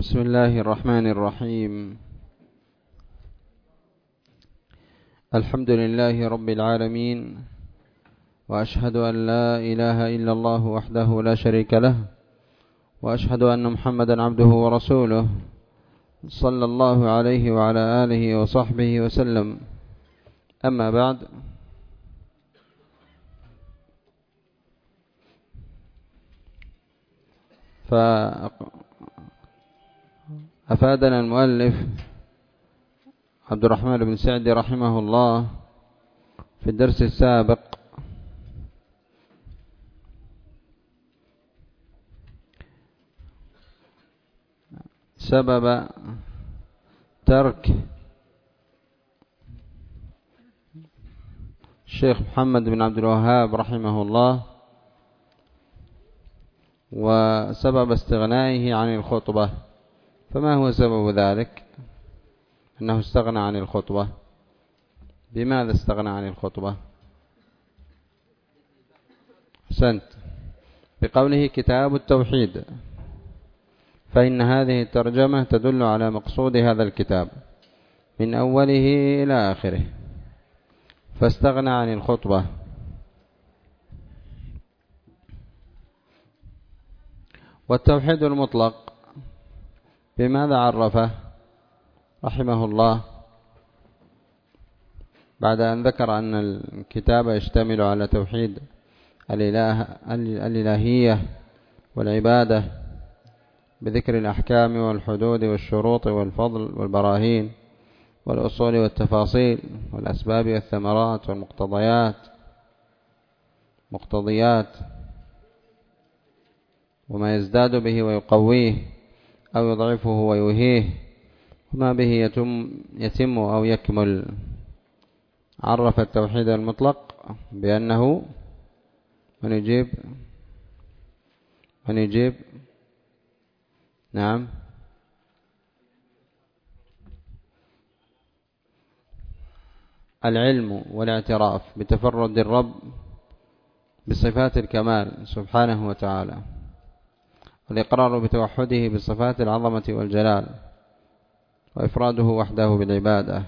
بسم الله الرحمن الرحيم. الحمد لله رب العالمين، وأشهد أن لا إله إلا الله وحده لا شريك له، وأشهد أن محمدا عبده ورسوله صلى الله عليه وعلى آله وصحبه وسلم. أما بعد، فأفادنا المؤلف عبد الرحمن بن سعدي رحمه الله في الدرس السابق سبب ترك الشيخ محمد بن عبد الوهاب رحمه الله وسبب استغنائه عن الخطبة. فما هو سبب ذلك؟ أنه استغنى عن الخطبة. بماذا استغنى عن الخطبة؟ أحسنت، بقوله كتاب التوحيد، فإن هذه الترجمة تدل على مقصود هذا الكتاب من أوله إلى آخره، فاستغنى عن الخطبة. والتوحيد المطلق بماذا عرفه رحمه الله بعد أن ذكر أن الكتاب يشتمل على توحيد الإلهية والعبادة بذكر الأحكام والحدود والشروط والفضل والبراهين والأصول والتفاصيل والأسباب والثمرات والمقتضيات وما يزداد به ويقويه أو يضعفه ويوهيه وما به يتم أو يكمل. عرف التوحيد المطلق بأنه من يجيب نعم العلم والاعتراف بتفرد الرب بصفات الكمال سبحانه وتعالى، والإقرار بتوحده بصفات العظمة والجلال، وإفراده وحده بالعبادة.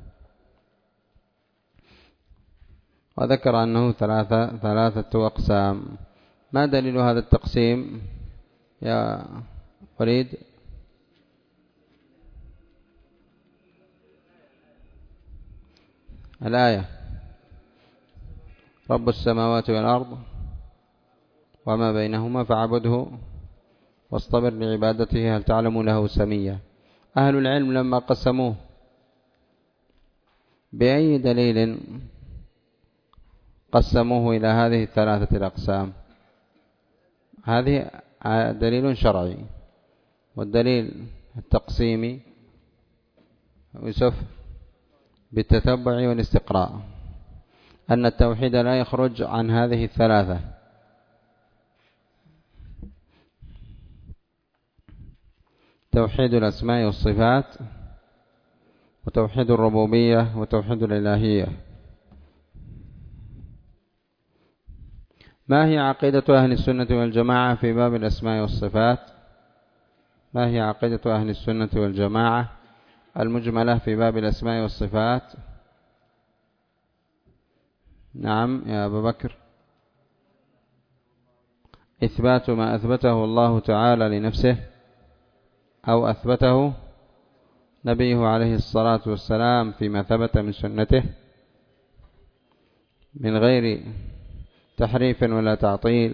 وذكر أنه ثلاثة أقسام. ما دليل هذا التقسيم يا وليد؟ الآية: رب السماوات والأرض وما بينهما فاعبده واصطبر لعبادته هل تعلم له سميا. أهل العلم لما قسموه بأي دليل قسموه إلى هذه الثلاثة الأقسام؟ هذه دليل شرعي، والدليل التقسيمي يوسف بالتتبع والاستقراء، أن التوحيد لا يخرج عن هذه الثلاثة: توحيد الأسماء والصفات، وتوحيد الربوبية، وتوحيد الإلهية. ما هي عقيدة أهل السنة والجماعة في باب الأسماء والصفات؟ ما هي عقيدة أهل السنة والجماعة المجملة في باب الأسماء والصفات؟ نعم يا أبا بكر. إثبات ما أثبته الله تعالى لنفسه أو أثبته نبيه عليه الصلاة والسلام فيما ثبت من سنته من غير تحريف ولا تعطيل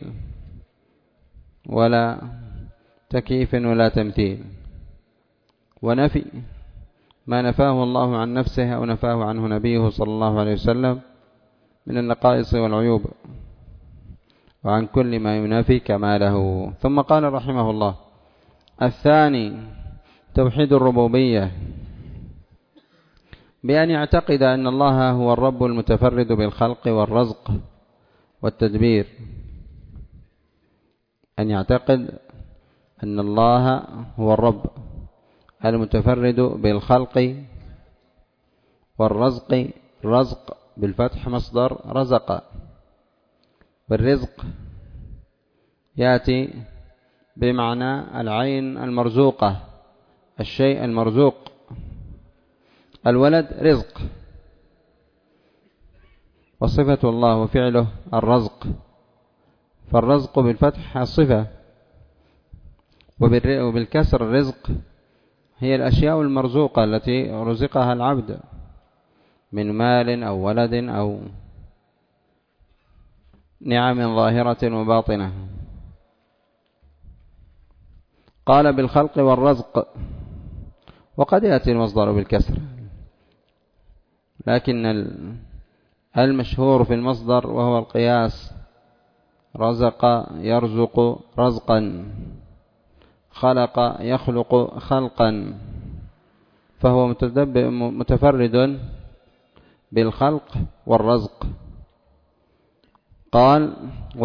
ولا تكييف ولا تمثيل، ونفي ما نفاه الله عن نفسه أو نفاه عنه نبيه صلى الله عليه وسلم من النقائص والعيوب، وعن كل ما ينافي كماله. ثم قال رحمه الله: الثاني توحيد الربوبية، بأن يعتقد أن الله هو الرب المتفرد بالخلق والرزق والتدبير. أن يعتقد أن الله هو الرب المتفرد بالخلق والرزق، رزق بالفتح مصدر رزق، والرزق يأتي بمعنى العين المرزوقة الشيء المرزوق. الولد رزق، وصفة الله وفعله الرزق، فالرزق بالفتح الصفة، وبالكسر الرزق هي الأشياء المرزوقة التي رزقها العبد من مال أو ولد أو نعم ظاهرة وباطنة. قال بالخلق والرزق، وقد يأتي المصدر بالكسر، لكن المشهور في المصدر وهو القياس، رزق يرزق رزقا، خلق يخلق خلقا، فهو متفرد بالخلق والرزق. قال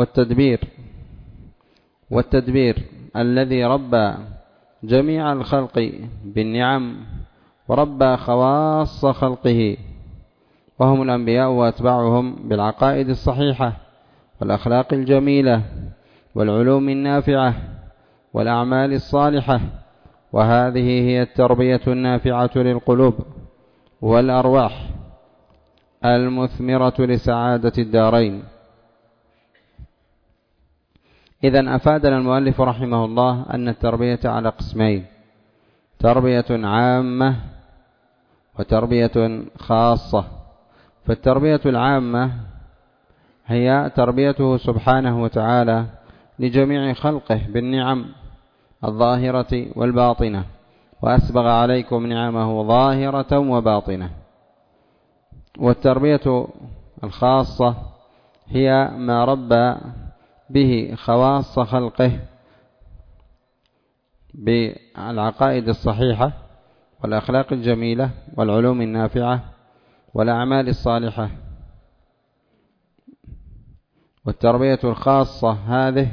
والتدبير الذي ربى جميع الخلق بالنعم وربى خواص خلقه وهم الأنبياء وأتباعهم بالعقائد الصحيحة والأخلاق الجميلة والعلوم النافعة والأعمال الصالحة، وهذه هي التربية النافعة للقلوب والأرواح المثمرة لسعادة الدارين. إذن أفادنا المؤلف رحمه الله أن التربية على قسمين: تربية عامة وتربية خاصة. فالتربية العامة هي تربيته سبحانه وتعالى لجميع خلقه بالنعم الظاهرة والباطنة، وأسبغ عليكم نعمه ظاهرة وباطنة. والتربية الخاصة هي ما ربى به خواص خلقه بالعقائد الصحيحة والأخلاق الجميلة والعلوم النافعة والأعمال الصالحة. والتربية الخاصة هذه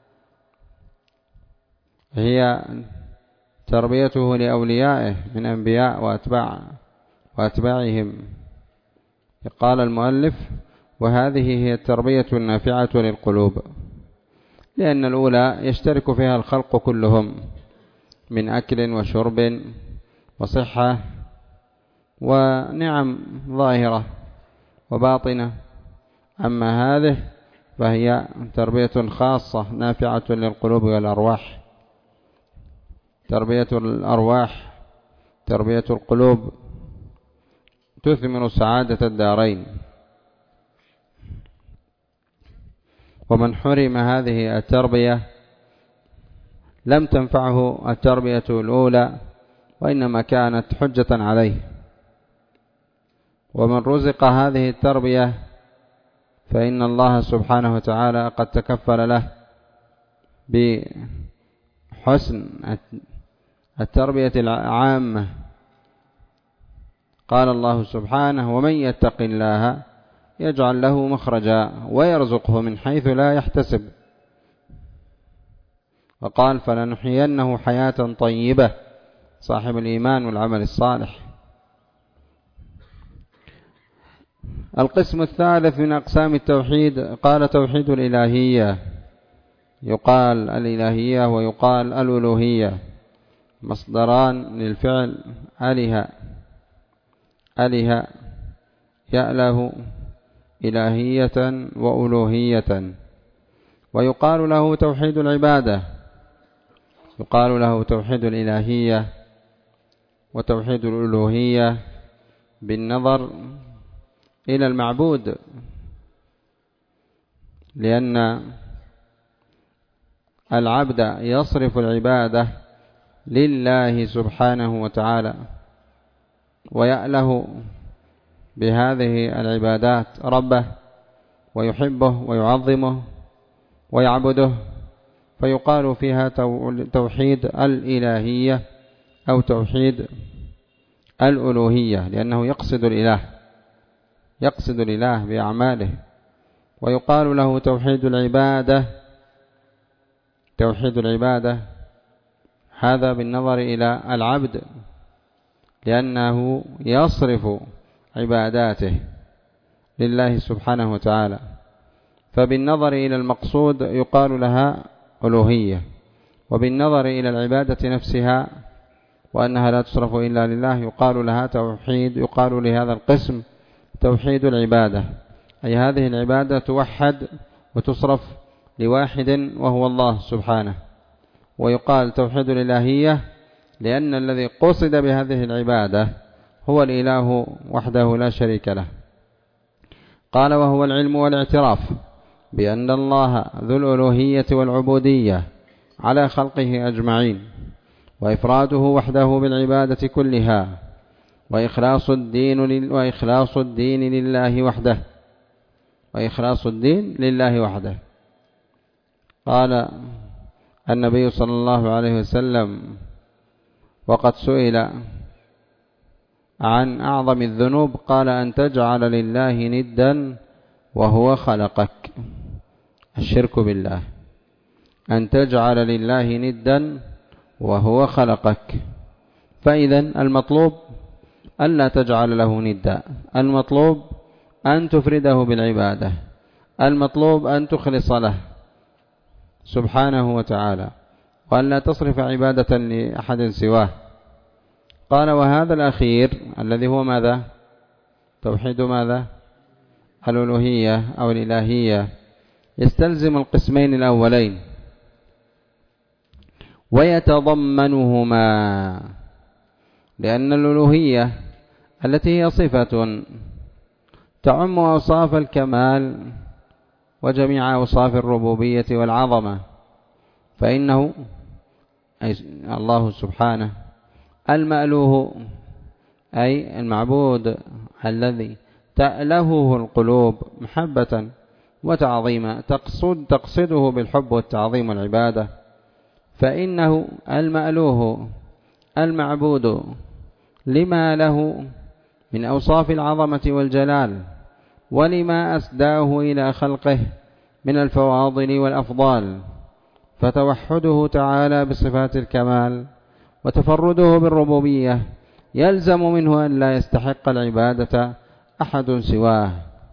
هي تربيته لأوليائه من أنبياء وأتباعهم. قال المؤلف: وهذه هي التربية النافعة للقلوب، لأن الأولى يشترك فيها الخلق كلهم من أكل وشرب وصحة ونعم ظاهرة وباطنة. أما هذه فهي تربية خاصة نافعة للقلوب والأرواح. تربية الأرواح، تربية القلوب تثمر سعادة الدارين. ومن حرم هذه التربية لم تنفعه التربية الأولى، وإنما كانت حجة عليه. ومن رزق هذه التربية فإن الله سبحانه وتعالى قد تكفل له بحسن التربية العامة. قال الله سبحانه: ومن يتق الله يجعل له مخرجا ويرزقه من حيث لا يحتسب. وقال: فلنحيينه حياة طيبة، صاحب الإيمان والعمل الصالح. القسم الثالث من أقسام التوحيد قال: توحيد الإلهية. يقال الإلهية ويقال الألوهية، مصدران للفعل أله يأله إلهية وألوهية. ويقال له توحيد العبادة، يقال له توحيد الإلهية وتوحيد الألوهية بالنظر إلى المعبود، لأن العبد يصرف العبادة لله سبحانه وتعالى، ويأله بهذه العبادات ربه، ويحبه ويعظمه ويعبده، فيقال فيها توحيد الإلهية أو توحيد الألوهية، لأنه يقصد الإله بأعماله. ويقال له توحيد العبادة، توحيد العبادة هذا بالنظر إلى العبد، لأنه يصرف عباداته لله سبحانه وتعالى. فبالنظر إلى المقصود يقال لها ألوهية، وبالنظر إلى العبادة نفسها وأنها لا تصرف إلا لله يقال لها توحيد، يقال لهذا القسم توحيد العبادة، أي هذه العبادة توحد وتصرف لواحد وهو الله سبحانه. ويقال توحيد الإلهية لأن الذي قصد بهذه العبادة هو الإله وحده لا شريك له. قال وهو العلم والاعتراف بأن الله ذو الألوهية والعبودية على خلقه أجمعين، وإفراده وحده بالعبادة كلها، وإخلاص الدين لله وحده، وإخلاص الدين لله وحده. قال النبي صلى الله عليه وسلم وقد سئل عن أعظم الذنوب قال أن تجعل لله ندا وهو خلقك، الشرك بالله، أن تجعل لله ندا وهو خلقك. فإذا المطلوب ألا تجعل له ندا، المطلوب أن تفرده بالعبادة، المطلوب أن تخلص له سبحانه وتعالى، وأن لا تصرف عبادة لأحد سواه. قال وهذا الأخير الذي هو ماذا؟ توحيد ماذا؟ الألوهية أو الإلهية، يستلزم القسمين الأولين ويتضمنهما، لأن الألوهية التي هي صفة تعم أوصاف الكمال وجميع أوصاف الربوبية والعظمة، فإنه الله سبحانه المألوه أي المعبود الذي تألهه القلوب محبة وتعظيما، تقصده بالحب والتعظيم والعبادة، فإنه المألوه المعبود لما له من أوصاف العظمة والجلال، ولما أسداه إلى خلقه من الفواضل والأفضال، فتوحده تعالى بصفات الكمال وتفرده بالربوبية يلزم منه أن لا يستحق العبادة أحد سواه.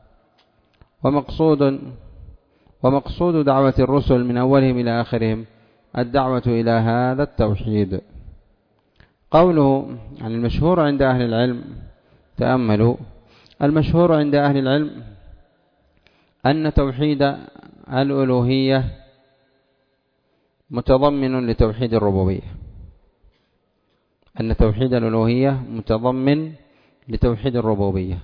ومقصود دعوة الرسل من أولهم إلى آخرهم الدعوة إلى هذا التوحيد. قوله عن المشهور عند أهل العلم، تأملوا، المشهور عند أهل العلم أن توحيد الألوهية متضمن لتوحيد الربوبية، أن توحيد الألوهية متضمن لتوحيد الربوبية،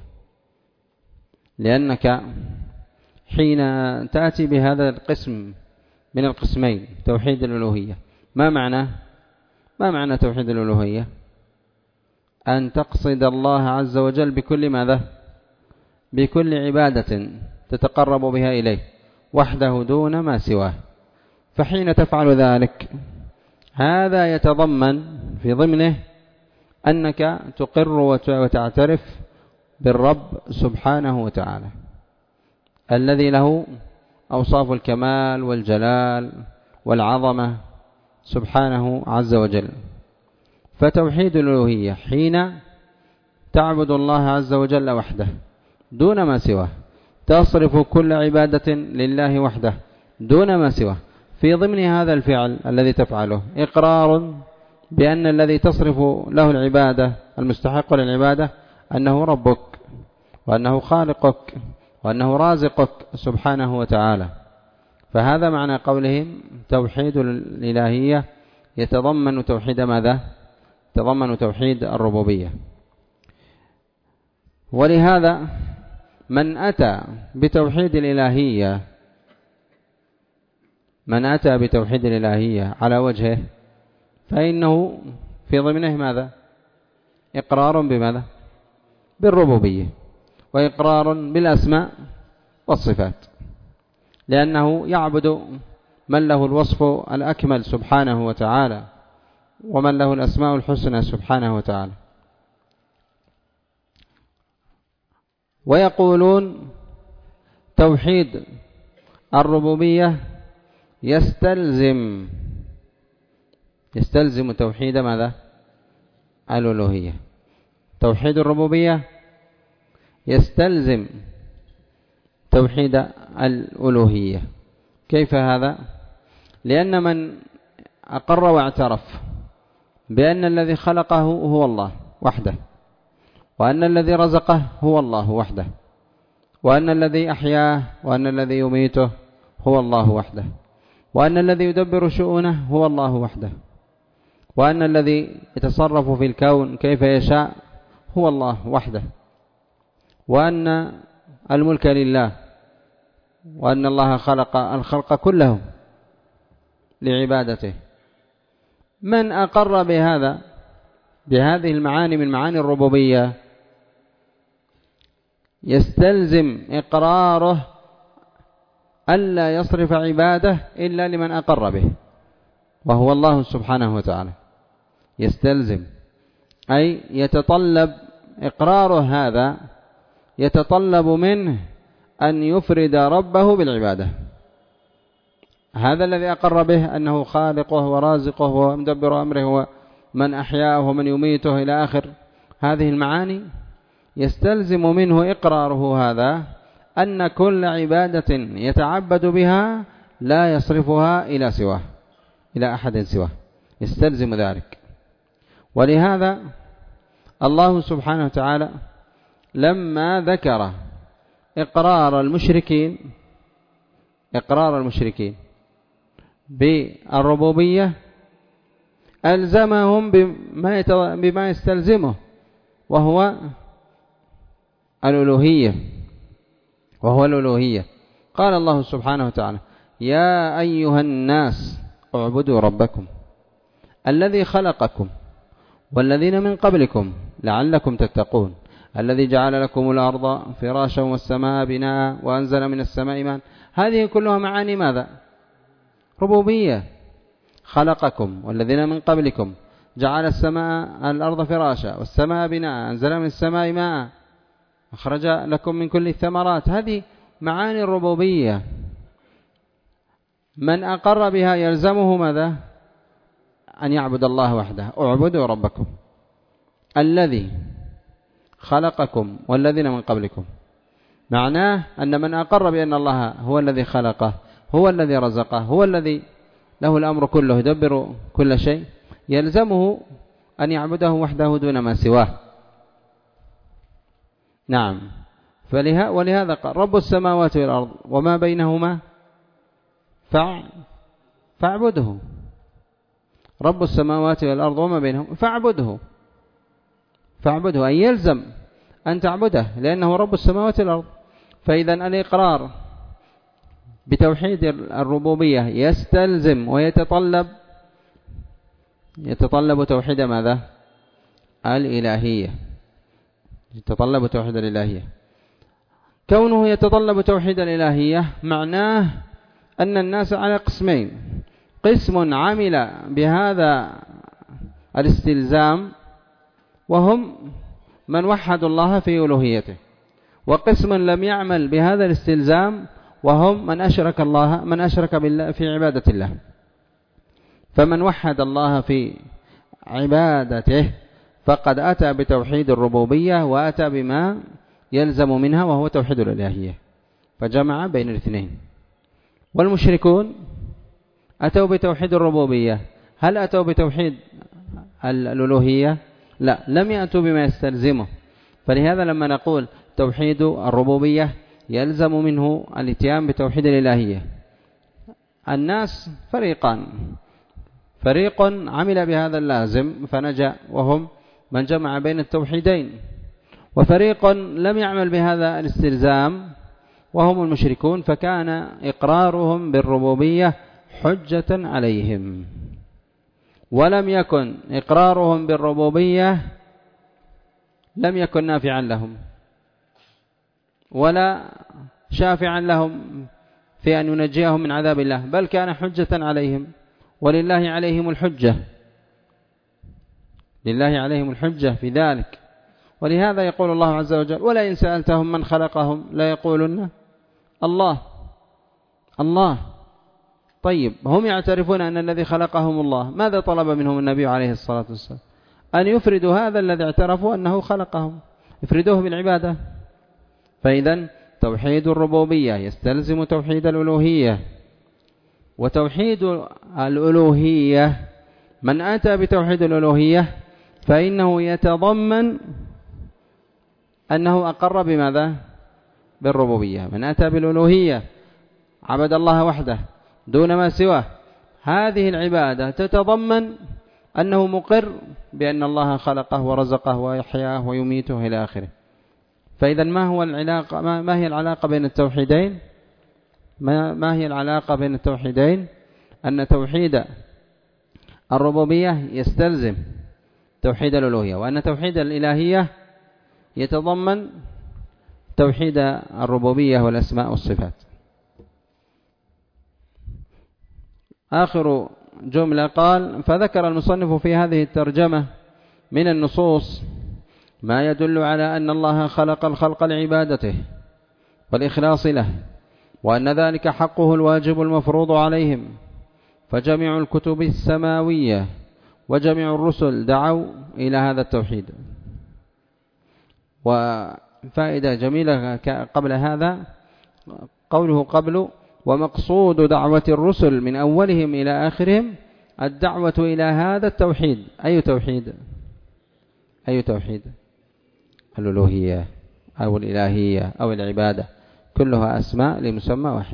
لأنك حين تأتي بهذا القسم من القسمين توحيد الألوهية، ما معنى توحيد الألوهية؟ أن تقصد الله عز وجل بكل ماذا؟ بكل عبادة تتقرب بها إليه وحده دون ما سواه. فحين تفعل ذلك هذا يتضمن في ضمنه أنك تقر وتعترف بالرب سبحانه وتعالى الذي له أوصاف الكمال والجلال والعظمة سبحانه عز وجل. فتوحيد الألوهية حين تعبد الله عز وجل وحده دون ما سواه، تصرف كل عبادة لله وحده دون ما سواه، في ضمن هذا الفعل الذي تفعله إقرار بأن الذي تصرف له العبادة المستحق للعبادة أنه ربك، وأنه خالقك، وأنه رازقك سبحانه وتعالى. فهذا معنى قولهم توحيد الإلهية يتضمن توحيد ماذا؟ يتضمن توحيد الربوبية. ولهذا من أتى بتوحيد الإلهية على وجهه فإنه في ضمنه ماذا؟ إقرار بماذا؟ بالربوبية، وإقرار بالأسماء والصفات، لأنه يعبد من له الوصف الأكمل سبحانه وتعالى، ومن له الأسماء الحسنى سبحانه وتعالى. ويقولون توحيد الربوبية يستلزم توحيد ماذا؟ الألوهية. توحيد الربوبية يستلزم توحيد الألوهية. كيف هذا؟ لأن من أقر واعترف بأن الذي خلقه هو الله وحده، وأن الذي رزقه هو الله وحده، وأن الذي أحياه وأن الذي يميته هو الله وحده، وأن الذي يدبر شؤونه هو الله وحده، وأن الذي يتصرف في الكون كيف يشاء هو الله وحده، وأن الملك لله، وأن الله خلق الخلق كله لعبادته. من أقر بهذه المعاني من معاني الربوبية يستلزم إقراره ألا يصرف عباده إلا لمن أقر به، وهو الله سبحانه وتعالى. يستلزم أي يتطلب إقراره هذا، يتطلب منه أن يفرد ربه بالعبادة. هذا الذي أقر به أنه خالقه ورازقه ومدبر أمره ومن أحياه ومن يميته إلى آخر هذه المعاني، يستلزم منه إقراره هذا أن كل عبادة يتعبد بها لا يصرفها إلى سواه، إلى أحد سواه، يستلزم ذلك. ولهذا الله سبحانه وتعالى لما ذكر إقرار المشركين بالربوبية ألزمهم بما يستلزمه، وهو الألوهية. قال الله سبحانه وتعالى: يا أيها الناس اعبدوا ربكم الذي خلقكم والذين من قبلكم لعلكم تتقون الذي جعل لكم الأرض فراشا والسماء بناء وأنزل من السماء ماء. هذه كلها معاني ماذا؟ ربوبية. خلقكم والذين من قبلكم جعل الأرض فراشا والسماء بناء أنزل من السماء ماء أخرج لكم من كل الثمرات. هذه معاني الربوبية. من أقر بها يلزمه ماذا؟ أن يعبد الله وحده. اعبدوا ربكم الذي خلقكم والذين من قبلكم. معناه أن من أقر بأن الله هو الذي خلقه، هو الذي رزقه، هو الذي له الأمر كله، يدبر كل شيء، يلزمه أن يعبده وحده دون ما سواه. نعم. ولهذا قال: رب السماوات والأرض وما بينهما فاعبده. رب السماوات والأرض وما بينهما فاعبده أي يلزم أن تعبده، لأنه رب السماوات والأرض. فإذا الإقرار بتوحيد الربوبية يستلزم ويتطلب توحيد ماذا؟ الإلهية. يتطلب توحيد الإلهية. كونه يتطلب توحيد الإلهية معناه أن الناس على قسمين: قسم عمل بهذا الاستلزام وهم من وحدوا الله في ألوهيته، وقسم لم يعمل بهذا الاستلزام وهم من أشرك بالله في عبادة الله. فمن وحد الله في عبادته فقد أتى بتوحيد الربوبية وأتى بما يلزم منها وهو توحيد الإلهية، فجمع بين الاثنين. والمشركون أتوا بتوحيد الربوبية، هل أتوا بتوحيد الألوهية؟ لا، لم يأتوا بما يستلزمه. فلهذا لما نقول توحيد الربوبية يلزم منه الاتيان بتوحيد الإلهية. الناس فريقان: فريق عمل بهذا اللازم فنجا وهم من جمع بين التوحيدين، وفريق لم يعمل بهذا الاستلزام وهم المشركون، فكان إقرارهم بالربوبية حجة عليهم، ولم يكن إقرارهم بالربوبية لم يكن نافعا لهم ولا شافعا لهم في أن ينجيهم من عذاب الله، بل كان حجة عليهم. ولله عليهم الحجة، لله عليهم الحجة في ذلك. ولهذا يقول الله عز وجل: ولئن سألتهم من خلقهم لا يقولون الله. طيب، هم يعترفون أن الذي خلقهم الله، ماذا طلب منهم النبي عليه الصلاة والسلام؟ أن يفردوا هذا الذي اعترفوا أنه خلقهم، يفردوه بالعبادة. فإذا توحيد الربوبية يستلزم توحيد الألوهية، وتوحيد الألوهية من أتى بتوحيد الألوهية فإنه يتضمن أنه أقر بماذا؟ بالربوبية. من أتى بالألوهية عبد الله وحده دون ما سواه، هذه العبادة تتضمن أنه مقر بأن الله خلقه ورزقه ويحياه ويميته إلى آخره. فإذا ما هي العلاقة بين التوحيدين؟ ما هي العلاقة بين التوحيدين؟ أن توحيد الربوبية يستلزم توحيد الألوهية، وأن توحيد الإلهية يتضمن توحيد الربوبية والأسماء والصفات. آخر جملة قال: فذكر المصنف في هذه الترجمة من النصوص ما يدل على أن الله خلق الخلق لعبادته والإخلاص له، وأن ذلك حقه الواجب المفروض عليهم، فجميع الكتب السماوية وجميع الرسل دعوا إلى هذا التوحيد. وفائدة جميلة قبل هذا قوله قبل: ومقصود دعوة الرسل من أولهم إلى آخرهم الدعوة إلى هذا التوحيد. أي توحيد؟ أي توحيد؟ الألوهية أو الإلهية أو العبادة، كلها أسماء لمسمى واحد.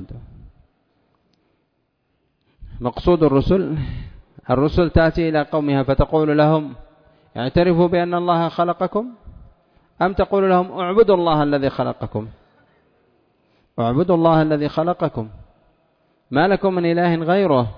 مقصود الرسل تأتي إلى قومها فتقول لهم: اعترفوا بأن الله خلقكم، أم تقول لهم: اعبدوا الله الذي خلقكم؟ اعبدوا الله الذي خلقكم، ما لكم من إله غيره.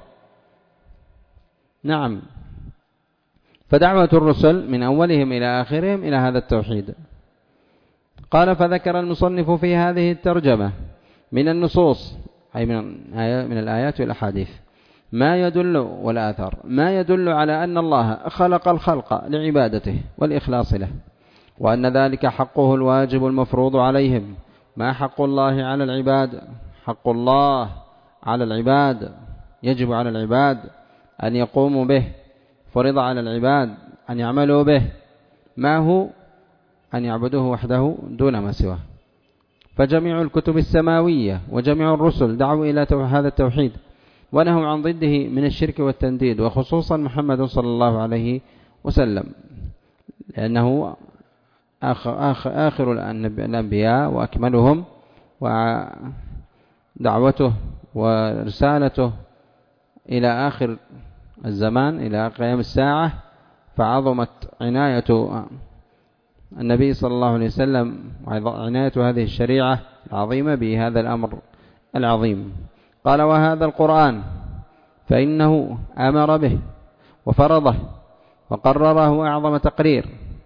نعم. فدعوة الرسل من أولهم إلى آخرهم إلى هذا التوحيد. قال: فذكر المصنف في هذه الترجمة من النصوص، أي من الآيات والأحاديث، ما يدل والآثار ما يدل على أن الله خلق الخلق لعبادته والإخلاص له، وأن ذلك حقه الواجب المفروض عليهم. ما حق الله على العباد؟ حق الله على العباد يجب على العباد أن يقوموا به، فرض على العباد أن يعملوا به، ما هو أن يعبدوه وحده دون ما سواه. فجميع الكتب السماوية وجميع الرسل دعوا إلى هذا التوحيد، ونهوا عن ضده من الشرك والتنديد، وخصوصا محمد صلى الله عليه وسلم، لأنه آخر الأنبياء وأكملهم، ودعوته ورسالته إلى آخر الزمان إلى قيام الساعة. فعظمت عناية النبي صلى الله عليه وسلم وعناية هذه الشريعة العظيمة بهذا الأمر العظيم. قال: وهذا القرآن فإنه أمر به وفرضه وقرره أعظم تقرير،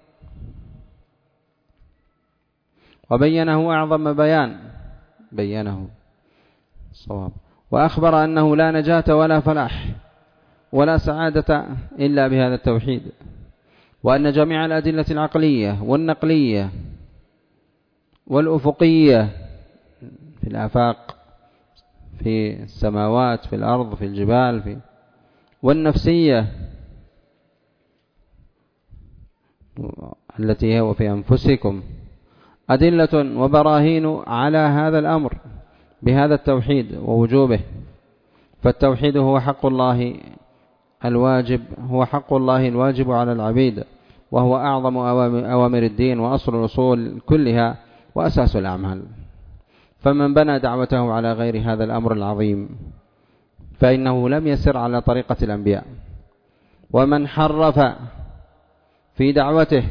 وبينه أعظم بيان، بينه صواب، وأخبر أنه لا نجاة ولا فلاح ولا سعادة إلا بهذا التوحيد، وأن جميع الأدلة العقلية والنقلية والأفقية في الآفاق، في السماوات، في الأرض، في الجبال، والنفسية التي هو في أنفسكم، أدلة وبراهين على هذا الأمر بهذا التوحيد ووجوبه. فالتوحيد هو حق الله الواجب على العبيد، وهو أعظم أوامر الدين وأصل الأصول كلها وأساس الأعمال. فمن بنى دعوته على غير هذا الأمر العظيم فإنه لم يسر على طريقة الأنبياء. ومن حرف في دعوته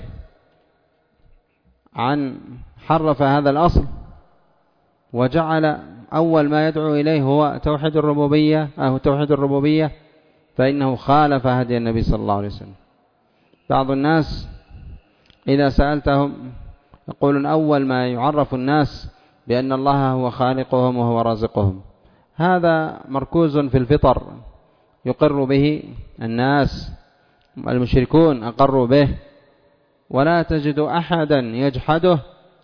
حرف هذا الأصل وجعل أول ما يدعو إليه هو توحيد الربوبية فإنه خالف هدي النبي صلى الله عليه وسلم. بعض الناس إذا سألتهم يقولون أول ما يعرف الناس بأن الله هو خالقهم وهو رازقهم. هذا مركوز في الفطر يقر به الناس، المشركون أقروا به، ولا تجد أحدا يجحده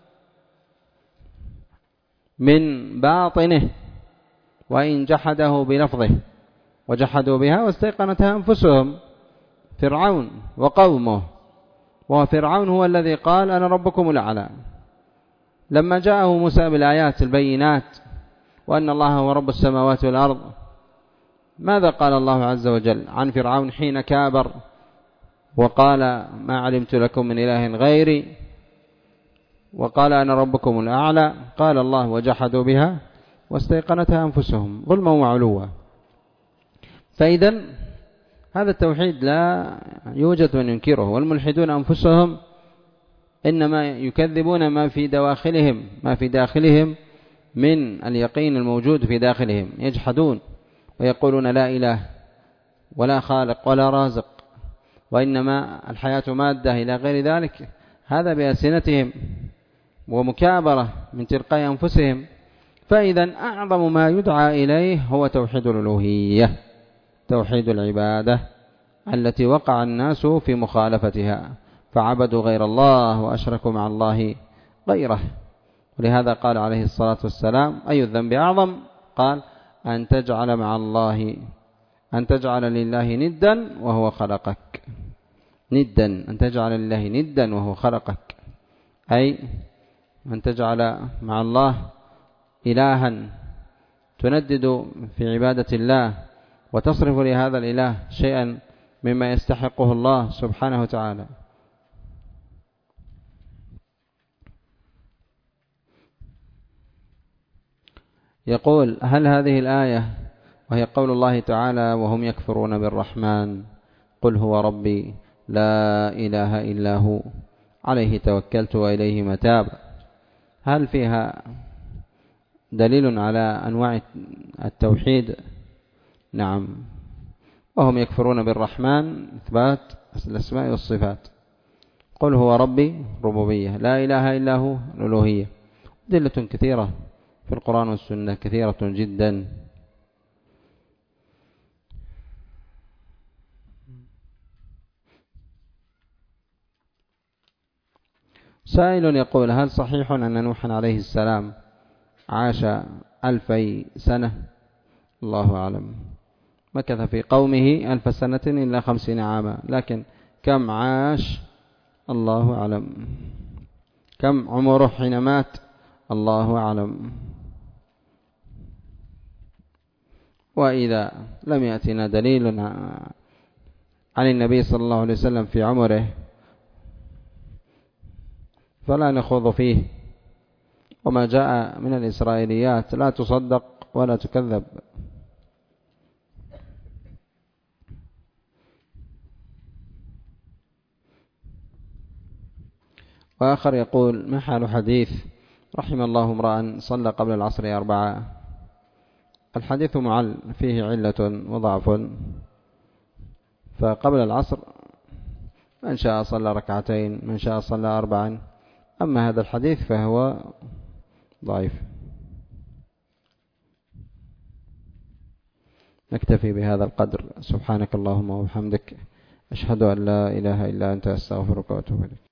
من باطنه، وإن جحده بلفظه، وجحدوا بها واستيقنتها أنفسهم. فرعون وقومه، وفرعون هو الذي قال: أنا ربكم الأعلى. لما جاءه موسى بالآيات البينات وأن الله هو رب السماوات والأرض ماذا قال الله عز وجل عن فرعون حين كابر وقال ما علمت لكم من إله غيري وقال أنا ربكم الأعلى؟ قال الله وجحدوا بها واستيقنتها أنفسهم ظلما وعلوا. فإذا هذا التوحيد لا يوجد من ينكره، والملحدون أنفسهم إنما يكذبون ما في داخلهم من اليقين الموجود في داخلهم، يجحدون ويقولون لا إله ولا خالق ولا رازق، وإنما الحياة مادة إلى غير ذلك. هذا بألسنتهم ومكابرة من تلقاء أنفسهم. فإذا أعظم ما يدعى إليه هو توحيد الألوهية، توحيد العبادة التي وقع الناس في مخالفتها، فعبدوا غير الله وأشركوا مع الله غيره. ولهذا قال عليه الصلاة والسلام أي الذنب أعظم؟ قال أن تجعل لله ندا وهو خلقك. أن تجعل لله ندا وهو خلقك، أي أن تجعل مع الله إلها تندد في عبادة الله وتصرف لهذا الإله شيئا مما يستحقه الله سبحانه وتعالى. يقول هل هذه الآية وهي قول الله تعالى وهم يكفرون بالرحمن قل هو ربي لا إله إلا هو عليه توكلت وإليه متاب، هل فيها دليل على أنواع التوحيد؟ نعم. وهم يكفرون بالرحمن إثبات الأسماء والصفات، قل هو ربي ربوبية، لا إله إلا هو الألوهية. دلة كثيرة في القرآن والسنة، كثيرة جدا. سائل يقول هل صحيح أن نوحا عليه السلام عاش 2000 سنة؟ الله أعلم، مكث في قومه 1000 سنة إلا 50 عاما، لكن كم عاش الله أعلم، كم عمره حين مات الله أعلم. وإذا لم يأتنا دليل عن النبي صلى الله عليه وسلم في عمره فلا نخوض فيه، وما جاء من الإسرائيليات لا تصدق ولا تكذب. وآخر يقول ما حال حديث رحم الله امرأ صلى قبل العصر 4؟ الحديث معل فيه علة وضعف، فقبل العصر من شاء صلى 2 من شاء صلى 4، أما هذا الحديث فهو ضعيف. نكتفي بهذا القدر. سبحانك اللهم وبحمدك، أشهد أن لا إله إلا أنت، أستغفرك وأتوب إليك.